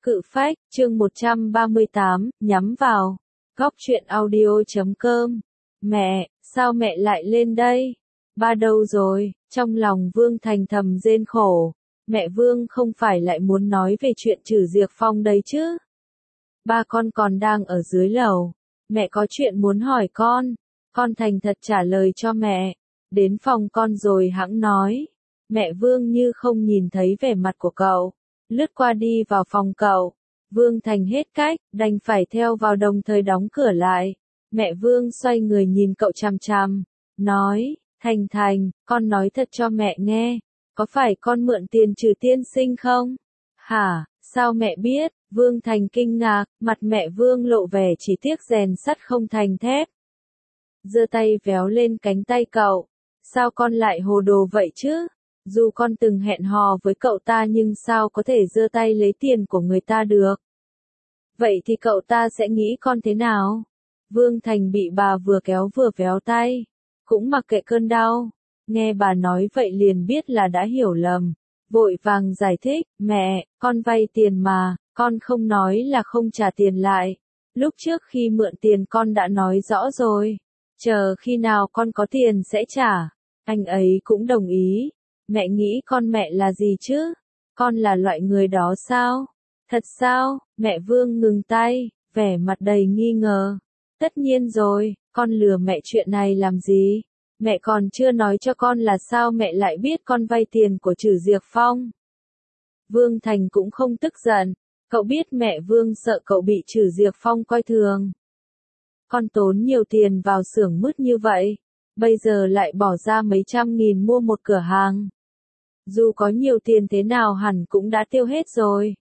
Cự phách, chương 138, nhắm vào. Góc truyện audio.com. Mẹ, sao mẹ lại lên đây? Ba đâu rồi? Trong lòng Vương Thành thầm rên khổ. Mẹ Vương không phải lại muốn nói về chuyện Trử Diệc Phong đấy chứ? Ba con còn đang ở dưới lầu. Mẹ có chuyện muốn hỏi con. Con thành thật trả lời cho mẹ. Đến phòng con rồi hẵng nói. Mẹ Vương như không nhìn thấy vẻ mặt của cậu. Lướt qua đi vào phòng cậu. Vương Thành hết cách, đành phải theo vào đồng thời đóng cửa lại. Mẹ Vương xoay người nhìn cậu chằm chằm. Nói, Thành, con nói thật cho mẹ nghe. Có phải con mượn tiền Trừ tiên sinh không? Hả, sao mẹ biết? Vương Thành kinh ngạc, mặt mẹ Vương lộ vẻ chỉ tiếc rèn sắt không thành thép. Giơ tay véo lên cánh tay cậu. Sao con lại hồ đồ vậy chứ? Dù con từng hẹn hò với cậu ta nhưng sao có thể giơ tay lấy tiền của người ta được? Vậy thì cậu ta sẽ nghĩ con thế nào? Vương Thành bị bà vừa kéo vừa véo tay. Cũng mặc kệ cơn đau. Nghe bà nói vậy liền biết là đã hiểu lầm. Vội vàng giải thích, mẹ, con vay tiền mà, con không nói là không trả tiền lại. Lúc trước khi mượn tiền con đã nói rõ rồi. Chờ khi nào con có tiền sẽ trả. Anh ấy cũng đồng ý. Mẹ nghĩ con mẹ là gì chứ? Con là loại người đó sao? Thật sao? Mẹ Vương ngừng tay, vẻ mặt đầy nghi ngờ. Tất nhiên rồi, con lừa mẹ chuyện này làm gì? Mẹ còn chưa nói cho con là sao mẹ lại biết con vay tiền của Trử Diệc Phong. Vương Thành cũng không tức giận. Cậu biết mẹ Vương sợ cậu bị Trử Diệc Phong coi thường. Con tốn nhiều tiền vào xưởng mứt như vậy. Bây giờ lại bỏ ra mấy trăm nghìn mua một cửa hàng. Dù có nhiều tiền thế nào hẳn cũng đã tiêu hết rồi.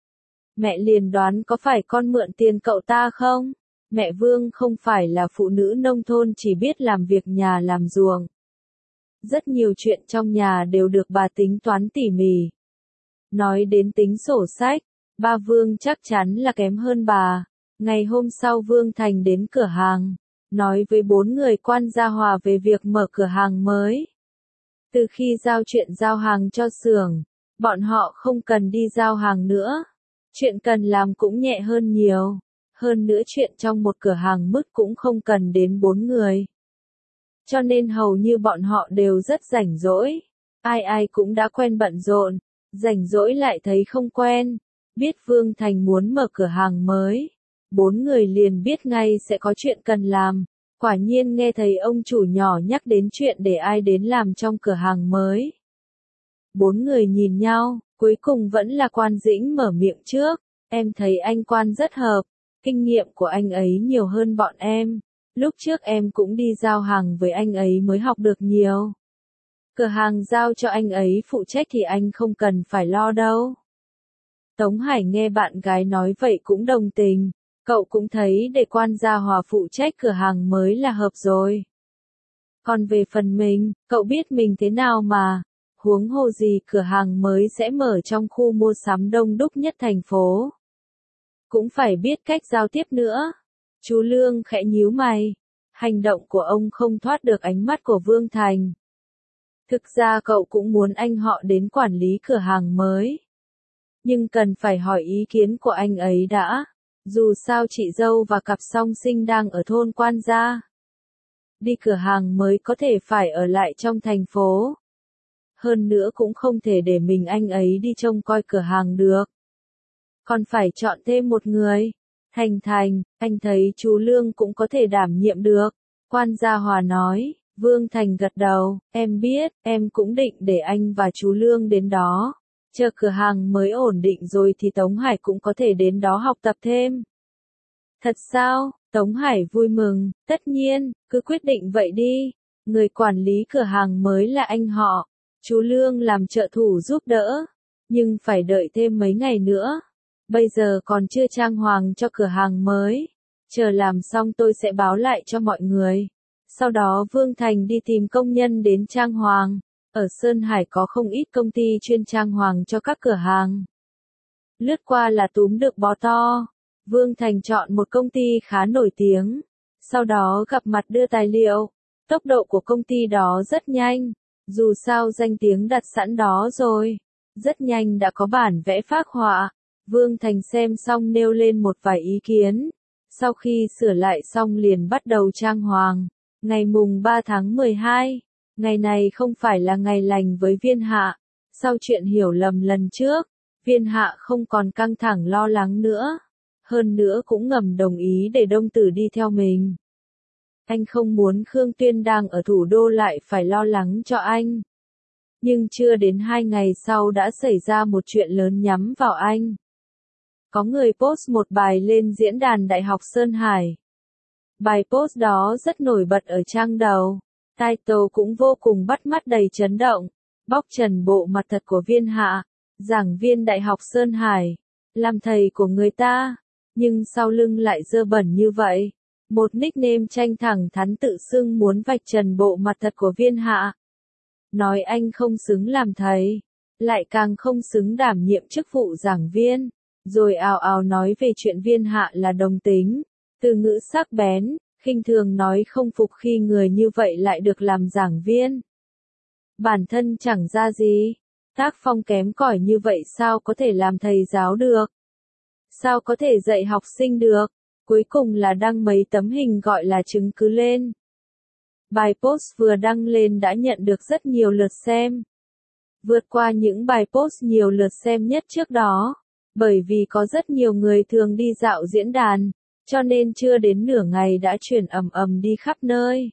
Mẹ liền đoán có phải con mượn tiền cậu ta không? Mẹ Vương không phải là phụ nữ nông thôn chỉ biết làm việc nhà làm ruộng. Rất nhiều chuyện trong nhà đều được bà tính toán tỉ mỉ. Nói đến tính sổ sách, ba Vương chắc chắn là kém hơn bà. Ngày hôm sau Vương Thành đến cửa hàng, nói với 4 người quan gia hòa về việc mở cửa hàng mới. Từ khi giao chuyện giao hàng cho xưởng, bọn họ không cần đi giao hàng nữa. Chuyện cần làm cũng nhẹ hơn nhiều. Hơn nữa chuyện trong một cửa hàng mứt cũng không cần đến 4 người. Cho nên hầu như bọn họ đều rất rảnh rỗi. Ai cũng đã quen bận rộn, rảnh rỗi lại thấy không quen. Biết Vương Thành muốn mở cửa hàng mới. 4 người liền biết ngay sẽ có chuyện cần làm. Quả nhiên nghe thấy ông chủ nhỏ nhắc đến chuyện để ai đến làm trong cửa hàng mới. 4 người nhìn nhau, cuối cùng vẫn là Quan Dĩnh mở miệng trước. Em thấy anh Quan rất hợp, kinh nghiệm của anh ấy nhiều hơn bọn em. Lúc trước em cũng đi giao hàng với anh ấy mới học được nhiều. Cửa hàng giao cho anh ấy phụ trách thì anh không cần phải lo đâu. Tống Hải nghe bạn gái nói vậy cũng đồng tình. Cậu cũng thấy để Quan gia hòa phụ trách cửa hàng mới là hợp rồi. Còn về phần mình, cậu biết mình thế nào mà. Huống hồ gì cửa hàng mới sẽ mở trong khu mua sắm đông đúc nhất thành phố. Cũng phải biết cách giao tiếp nữa. Chú Lương khẽ nhíu mày. Hành động của ông không thoát được ánh mắt của Vương Thành. Thực ra cậu cũng muốn anh họ đến quản lý cửa hàng mới. Nhưng cần phải hỏi ý kiến của anh ấy đã. Dù sao chị dâu và cặp song sinh đang ở thôn Quan gia. Đi cửa hàng mới có thể phải ở lại trong thành phố. Hơn nữa cũng không thể để mình anh ấy đi trông coi cửa hàng được. Còn phải chọn thêm một người. Thành, anh thấy chú Lương cũng có thể đảm nhiệm được. Quan gia hòa nói. Vương Thành gật đầu, em biết, em cũng định để anh và chú Lương đến đó. Chờ cửa hàng mới ổn định rồi thì Tống Hải cũng có thể đến đó học tập thêm. Thật sao? Tống Hải vui mừng, tất nhiên, cứ quyết định vậy đi. Người quản lý cửa hàng mới là anh họ. Chú Lương làm trợ thủ giúp đỡ. Nhưng phải đợi thêm mấy ngày nữa. Bây giờ còn chưa trang hoàng cho cửa hàng mới. Chờ làm xong tôi sẽ báo lại cho mọi người. Sau đó Vương Thành đi tìm công nhân đến trang hoàng. Ở Sơn Hải có không ít công ty chuyên trang hoàng cho các cửa hàng. Lướt qua là túm được bó to. Vương Thành chọn một công ty khá nổi tiếng. Sau đó gặp mặt đưa tài liệu. Tốc độ của công ty đó rất nhanh. Dù sao danh tiếng đặt sẵn đó rồi. Rất nhanh đã có bản vẽ phác họa. Vương Thành xem xong nêu lên một vài ý kiến. Sau khi sửa lại xong liền bắt đầu trang hoàng. Ngày mùng 3 tháng 12, ngày này không phải là ngày lành với Viên Hạ. Sau chuyện hiểu lầm lần trước, Viên Hạ không còn căng thẳng lo lắng nữa. Hơn nữa cũng ngầm đồng ý để Đông Tử đi theo mình. Anh không muốn Khương Tuyên đang ở thủ đô lại phải lo lắng cho anh. Nhưng chưa đến 2 ngày sau đã xảy ra một chuyện lớn nhắm vào anh. Có người post một bài lên diễn đàn Đại học Sơn Hải. Bài post đó rất nổi bật ở trang đầu. Title cũng vô cùng bắt mắt đầy chấn động. Bóc trần bộ mặt thật của Viên Hạ, giảng viên Đại học Sơn Hải, làm thầy của người ta, nhưng sau lưng lại dơ bẩn như vậy. Một nickname tranh thẳng thắn tự xưng muốn vạch trần bộ mặt thật của Viên Hạ. Nói anh không xứng làm thầy, lại càng không xứng đảm nhiệm chức vụ giảng viên, rồi ào ào nói về chuyện Viên Hạ là đồng tính, từ ngữ sắc bén, khinh thường nói không phục khi người như vậy lại được làm giảng viên. Bản thân chẳng ra gì, tác phong kém cỏi như vậy sao có thể làm thầy giáo được? Sao có thể dạy học sinh được? Cuối cùng là đăng mấy tấm hình gọi là chứng cứ lên. Bài post vừa đăng lên đã nhận được rất nhiều lượt xem. Vượt qua những bài post nhiều lượt xem nhất trước đó. Bởi vì có rất nhiều người thường đi dạo diễn đàn, cho nên chưa đến nửa ngày đã chuyển ầm ầm đi khắp nơi.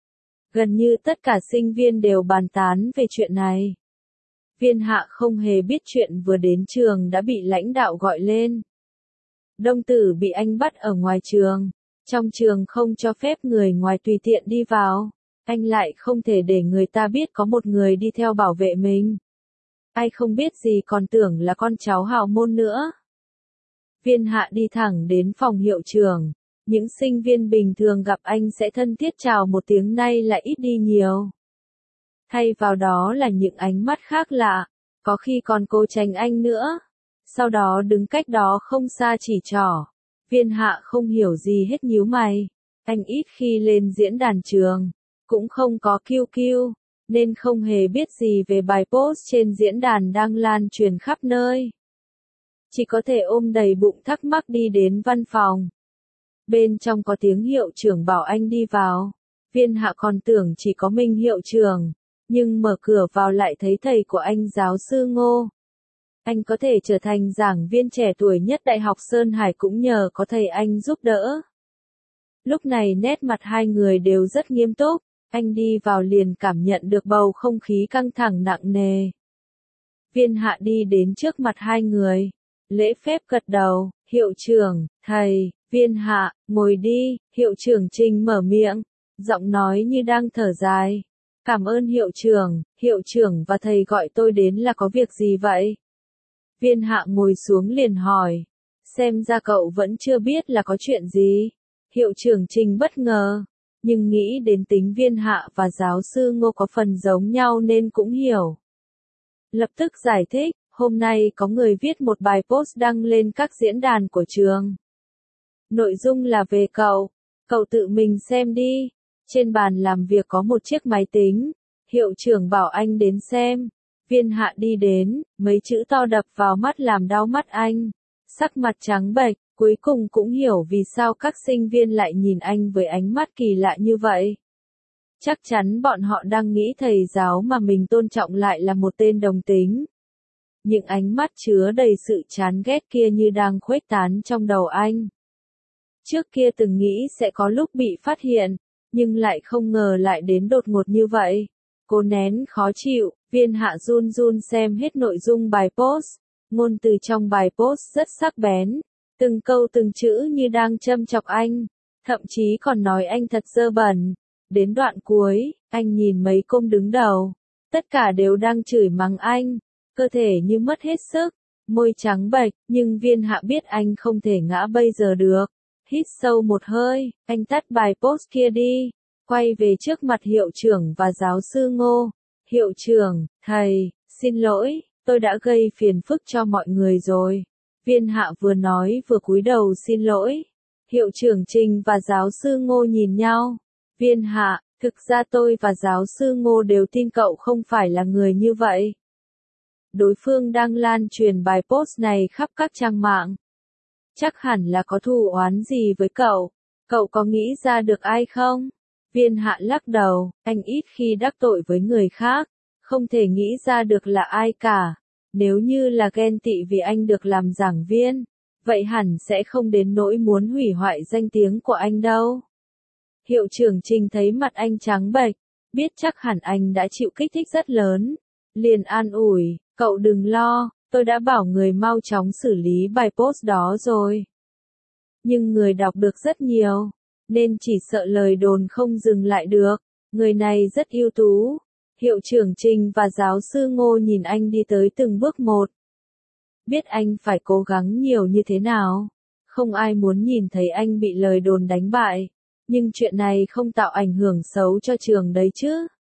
Gần như tất cả sinh viên đều bàn tán về chuyện này. Viên Hạ không hề biết chuyện vừa đến trường đã bị lãnh đạo gọi lên. Đông Tử bị anh bắt ở ngoài trường. Trong trường không cho phép người ngoài tùy tiện đi vào. Anh lại không thể để người ta biết có một người đi theo bảo vệ mình. Ai không biết gì còn tưởng là con cháu hào môn nữa. Viên Hạ đi thẳng đến phòng hiệu trưởng. Những sinh viên bình thường gặp anh sẽ thân thiết chào một tiếng, nay lại ít đi nhiều. Thay vào đó là những ánh mắt khác lạ, có khi còn cố tránh anh nữa. Sau đó đứng cách đó không xa chỉ trỏ. Viên Hạ không hiểu gì hết nhíu mày. Anh ít khi lên diễn đàn trường, cũng không có QQ, nên không hề biết gì về bài post trên diễn đàn đang lan truyền khắp nơi. Chỉ có thể ôm đầy bụng thắc mắc đi đến văn phòng. Bên trong có tiếng hiệu trưởng bảo anh đi vào. Viên Hạ còn tưởng chỉ có mình hiệu trưởng, nhưng mở cửa vào lại thấy thầy của anh giáo sư Ngô. Anh có thể trở thành giảng viên trẻ tuổi nhất Đại học Sơn Hải cũng nhờ có thầy anh giúp đỡ. Lúc này nét mặt hai người đều rất nghiêm túc, anh đi vào liền cảm nhận được bầu không khí căng thẳng nặng nề. Viên Hạ đi đến trước mặt hai người, lễ phép gật đầu, hiệu trưởng, thầy. Viên Hạ, ngồi đi, hiệu trưởng Trình mở miệng, giọng nói như đang thở dài. Cảm ơn hiệu trưởng và thầy gọi tôi đến là có việc gì vậy? Viên Hạ ngồi xuống liền hỏi, xem ra cậu vẫn chưa biết là có chuyện gì. Hiệu trưởng Trình bất ngờ, nhưng nghĩ đến tính Viên Hạ và giáo sư Ngô có phần giống nhau nên cũng hiểu. Lập tức giải thích, hôm nay có người viết một bài post đăng lên các diễn đàn của trường. Nội dung là về cậu tự mình xem đi. Trên bàn làm việc có một chiếc máy tính, hiệu trưởng bảo anh đến xem. Viên Hạ đi đến, mấy chữ to đập vào mắt làm đau mắt anh. Sắc mặt trắng bệch, cuối cùng cũng hiểu vì sao các sinh viên lại nhìn anh với ánh mắt kỳ lạ như vậy. Chắc chắn bọn họ đang nghĩ thầy giáo mà mình tôn trọng lại là một tên đồng tính. Những ánh mắt chứa đầy sự chán ghét kia như đang khuếch tán trong đầu anh. Trước kia từng nghĩ sẽ có lúc bị phát hiện, nhưng lại không ngờ lại đến đột ngột như vậy. Cố nén khó chịu, Viên Hạ run run xem hết nội dung bài post. Ngôn từ trong bài post rất sắc bén, từng câu từng chữ như đang châm chọc anh, thậm chí còn nói anh thật dơ bẩn. Đến đoạn cuối, anh nhìn mấy công đứng đầu, tất cả đều đang chửi mắng anh, cơ thể như mất hết sức, môi trắng bệch, nhưng Viên Hạ biết anh không thể ngã bây giờ được. Hít sâu một hơi, anh tắt bài post kia đi, quay về trước mặt hiệu trưởng và giáo sư Ngô. Hiệu trưởng, thầy, xin lỗi, tôi đã gây phiền phức cho mọi người rồi. Viên Hạ vừa nói vừa cúi đầu xin lỗi. Hiệu trưởng Trình và giáo sư Ngô nhìn nhau. Viên Hạ, thực ra tôi và giáo sư Ngô đều tin cậu không phải là người như vậy. đối phương đang lan truyền bài post này khắp các trang mạng. Chắc hẳn là có thù oán gì với cậu. Cậu có nghĩ ra được ai không? Viên Hạ lắc đầu, anh ít khi đắc tội với người khác, không thể nghĩ ra được là ai cả. Nếu như là ghen tị vì anh được làm giảng viên, vậy hẳn sẽ không đến nỗi muốn hủy hoại danh tiếng của anh đâu. Hiệu trưởng Trình thấy mặt anh trắng bệch, biết chắc hẳn anh đã chịu kích thích rất lớn. Liền an ủi, cậu đừng lo, tôi đã bảo người mau chóng xử lý bài post đó rồi. Nhưng người đọc được rất nhiều, nên chỉ sợ lời đồn không dừng lại được. Người này rất ưu tú. Hiệu trưởng Trình và giáo sư Ngô nhìn anh đi tới từng bước một. Biết anh phải cố gắng nhiều như thế nào. Không ai muốn nhìn thấy anh bị lời đồn đánh bại. Nhưng chuyện này không tạo ảnh hưởng xấu cho trường đấy chứ.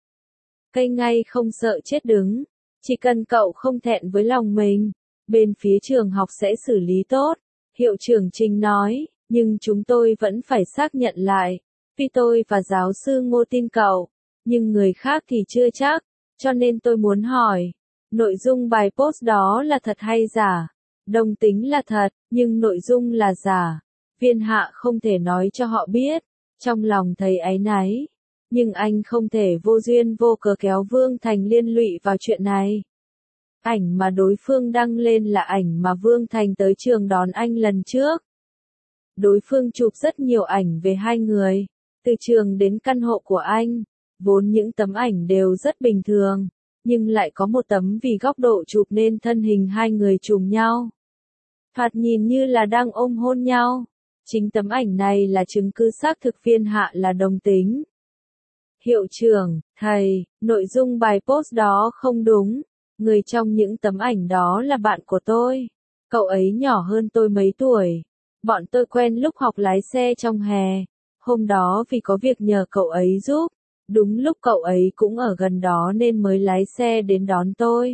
Cây ngay không sợ chết đứng. Chỉ cần cậu không thẹn với lòng mình, bên phía trường học sẽ xử lý tốt. Hiệu trưởng Trình nói, nhưng chúng tôi vẫn phải xác nhận lại. Vì tôi và giáo sư Ngô tin cậu, nhưng người khác thì chưa chắc, cho nên tôi muốn hỏi. Nội dung bài post đó là thật hay giả? Đồng tính là thật, nhưng nội dung là giả. Viên Hạ không thể nói cho họ biết, trong lòng thấy áy náy. Nhưng anh không thể vô duyên vô cớ kéo Vương Thành liên lụy vào chuyện này. Ảnh mà đối phương đăng lên là ảnh mà Vương Thành tới trường đón anh lần trước. Đối phương chụp rất nhiều ảnh về hai người, từ trường đến căn hộ của anh. Vốn những tấm ảnh đều rất bình thường, nhưng lại có một tấm vì góc độ chụp nên thân hình hai người trùng nhau. Thoạt nhìn như là đang ôm hôn nhau. Chính tấm ảnh này là chứng cứ xác thực Viên Hạ là đồng tính. Hiệu trưởng, thầy, nội dung bài post đó không đúng. Người trong những tấm ảnh đó là bạn của tôi. Cậu ấy nhỏ hơn tôi mấy tuổi. Bọn tôi quen lúc học lái xe trong hè. Hôm đó vì có việc nhờ cậu ấy giúp. Đúng lúc cậu ấy cũng ở gần đó nên mới lái xe đến đón tôi.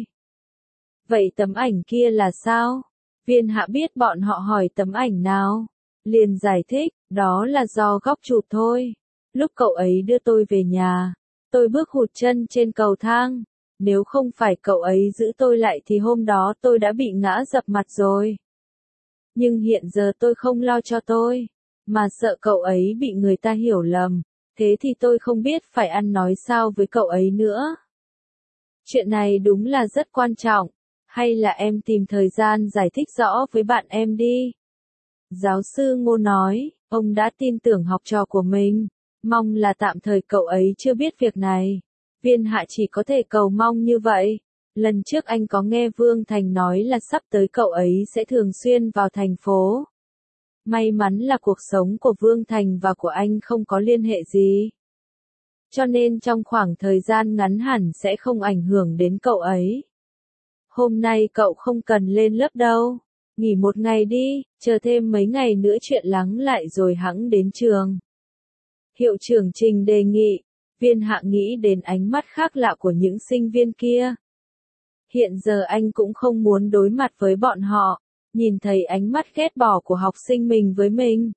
Vậy tấm ảnh kia là sao? Viên Hạ biết bọn họ hỏi tấm ảnh nào. Liền giải thích, đó là do góc chụp thôi. Lúc cậu ấy đưa tôi về nhà, tôi bước hụt chân trên cầu thang. Nếu không phải cậu ấy giữ tôi lại thì hôm đó tôi đã bị ngã dập mặt rồi. Nhưng hiện giờ tôi không lo cho tôi, mà sợ cậu ấy bị người ta hiểu lầm. Thế thì tôi không biết phải ăn nói sao với cậu ấy nữa. Chuyện này đúng là rất quan trọng. Hay là em tìm thời gian giải thích rõ với bạn em đi. Giáo sư Ngô nói, ông đã tin tưởng học trò của mình. Mong là tạm thời cậu ấy chưa biết việc này. Viên Hạ chỉ có thể cầu mong như vậy. Lần trước anh có nghe Vương Thành nói là sắp tới cậu ấy sẽ thường xuyên vào thành phố. May mắn là cuộc sống của Vương Thành và của anh không có liên hệ gì. Cho nên trong khoảng thời gian ngắn hẳn sẽ không ảnh hưởng đến cậu ấy. Hôm nay cậu không cần lên lớp đâu. Nghỉ một ngày đi, chờ thêm mấy ngày nữa chuyện lắng lại rồi hẵng đến trường. Hiệu trưởng Trình đề nghị. Viên Hạ nghĩ đến ánh mắt khác lạ của những sinh viên kia. Hiện giờ anh cũng không muốn đối mặt với bọn họ, nhìn thấy ánh mắt ghét bỏ của học sinh mình với mình.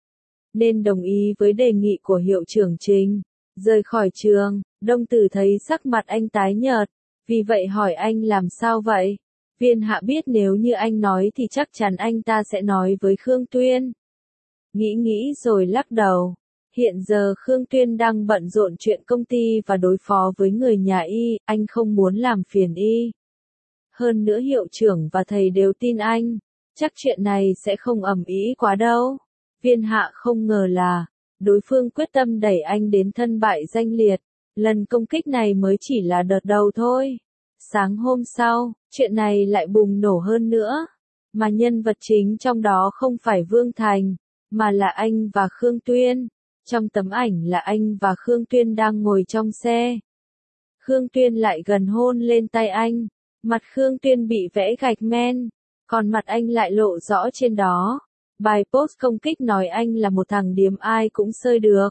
Nên đồng ý với đề nghị của hiệu trưởng Trình. Rời khỏi trường, Đông Tử thấy sắc mặt anh tái nhợt, vì vậy hỏi anh làm sao vậy? Viên Hạ biết nếu như anh nói thì chắc chắn anh ta sẽ nói với Khương Tuyên. Nghĩ rồi lắc đầu. Hiện giờ Khương Tuyên đang bận rộn chuyện công ty và đối phó với người nhà y, anh không muốn làm phiền y. Hơn nữa hiệu trưởng và thầy đều tin anh, chắc chuyện này sẽ không ầm ĩ quá đâu. Viên Hạ không ngờ là, đối phương quyết tâm đẩy anh đến thân bại danh liệt. Lần công kích này mới chỉ là đợt đầu thôi. Sáng hôm sau, chuyện này lại bùng nổ hơn nữa. Mà nhân vật chính trong đó không phải Vương Thành, mà là anh và Khương Tuyên. Trong tấm ảnh là anh và Khương Tuyên đang ngồi trong xe. Khương Tuyên lại gần hôn lên tay anh. Mặt Khương Tuyên bị vẽ gạch men, còn mặt anh lại lộ rõ trên đó. Bài post công kích nói anh là một thằng điếm ai cũng xơi được.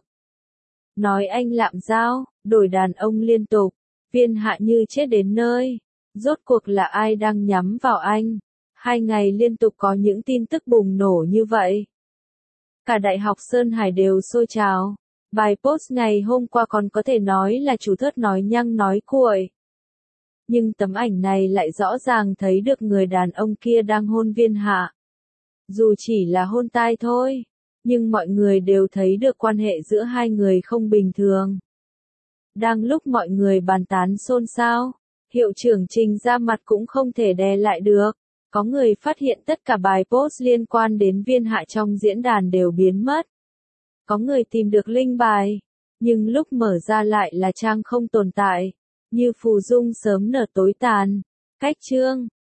Nói anh lạm giao, đổi đàn ông liên tục. Viên Hạ như chết đến nơi. Rốt cuộc là ai đang nhắm vào anh? 2 ngày liên tục có những tin tức bùng nổ như vậy. Cả Đại học Sơn Hải đều sôi trào. Bài post ngày hôm qua còn có thể nói là chủ thớt nói nhăng nói cuội. Nhưng tấm ảnh này lại rõ ràng thấy được người đàn ông kia đang hôn Viên Hạ. Dù chỉ là hôn tai thôi, nhưng mọi người đều thấy được quan hệ giữa hai người không bình thường. Đang lúc mọi người bàn tán xôn xao, hiệu trưởng Trình ra mặt cũng không thể đè lại được. Có người phát hiện tất cả bài post liên quan đến Viên Hạ trong diễn đàn đều biến mất. Có người tìm được link bài, nhưng lúc mở ra lại là trang không tồn tại, như phù dung sớm nở tối tàn. Cách chương